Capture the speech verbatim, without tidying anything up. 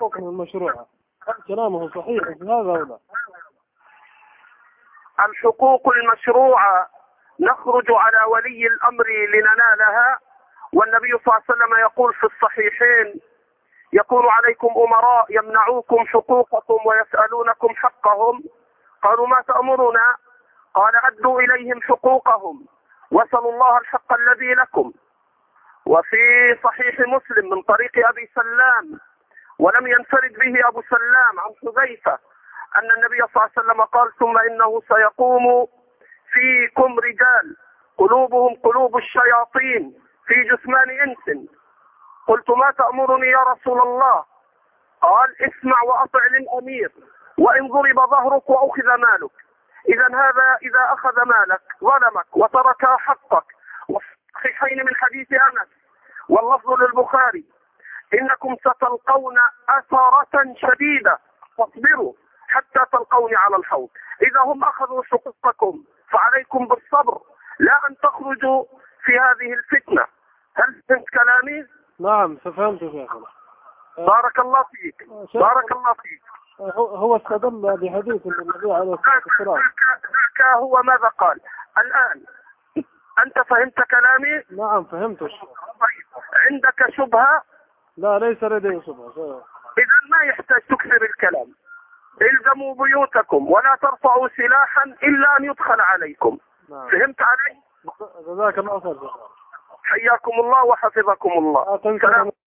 حقوقهم المشروعة. كلامه صحيح في هذا أو لا؟ الحقوق المشروعة نخرج على ولي الأمر لننالها، والنبي صلى الله عليه وسلم يقول في الصحيحين: يكون عليكم أمراء يمنعوكم حقوقكم ويسألونكم حقهم. قالوا: ما تأمرنا؟ قال: أدوا إليهم حقوقهم واسألوا الله الحق الذي لكم. وفي صحيح مسلم من طريق أبي سلام، ولم ينفرد به أبو سلام، عن حذيفة أن النبي صلى الله عليه وسلم قال: ثم إنه سيقوم فيكم رجال قلوبهم قلوب الشياطين في جثمان إنس. قلت: ما تأمرني يا رسول الله؟ قال: اسمع وأطع للأمير، وإن ضرب ظهرك وأخذ مالك. إذا هذا إذا أخذ مالك ظلمك وترك حقك. وفي الصحيحين من حديث أنس واللفظ للبخاري: إنكم ستلقون أثرة شديدة فاصبروا حتى تلقوني على الحوض. إذا هم أخذوا حقوقكم فعليكم بالصبر، لا أن تخرجوا في هذه الفتنة. هل فهمت كلامي؟ نعم فهمت شيخنا. بارك الله فيك. بارك الله فيك. هو استدل بحديث النبي عليه الصلاة والسلام. ذاك هو ماذا قال. الآن أنت فهمت كلامي؟ نعم فهمته. طيب، عندك شبهة؟ لا ليس لدي شبهة. إذا ما يحتاج تكثر الكلام. الزموا بيوتكم ولا ترفعوا سلاحا إلا أن يدخل عليكم. نعم. فهمت علي؟ جزاك الله خير. حياكم الله وحفظكم الله.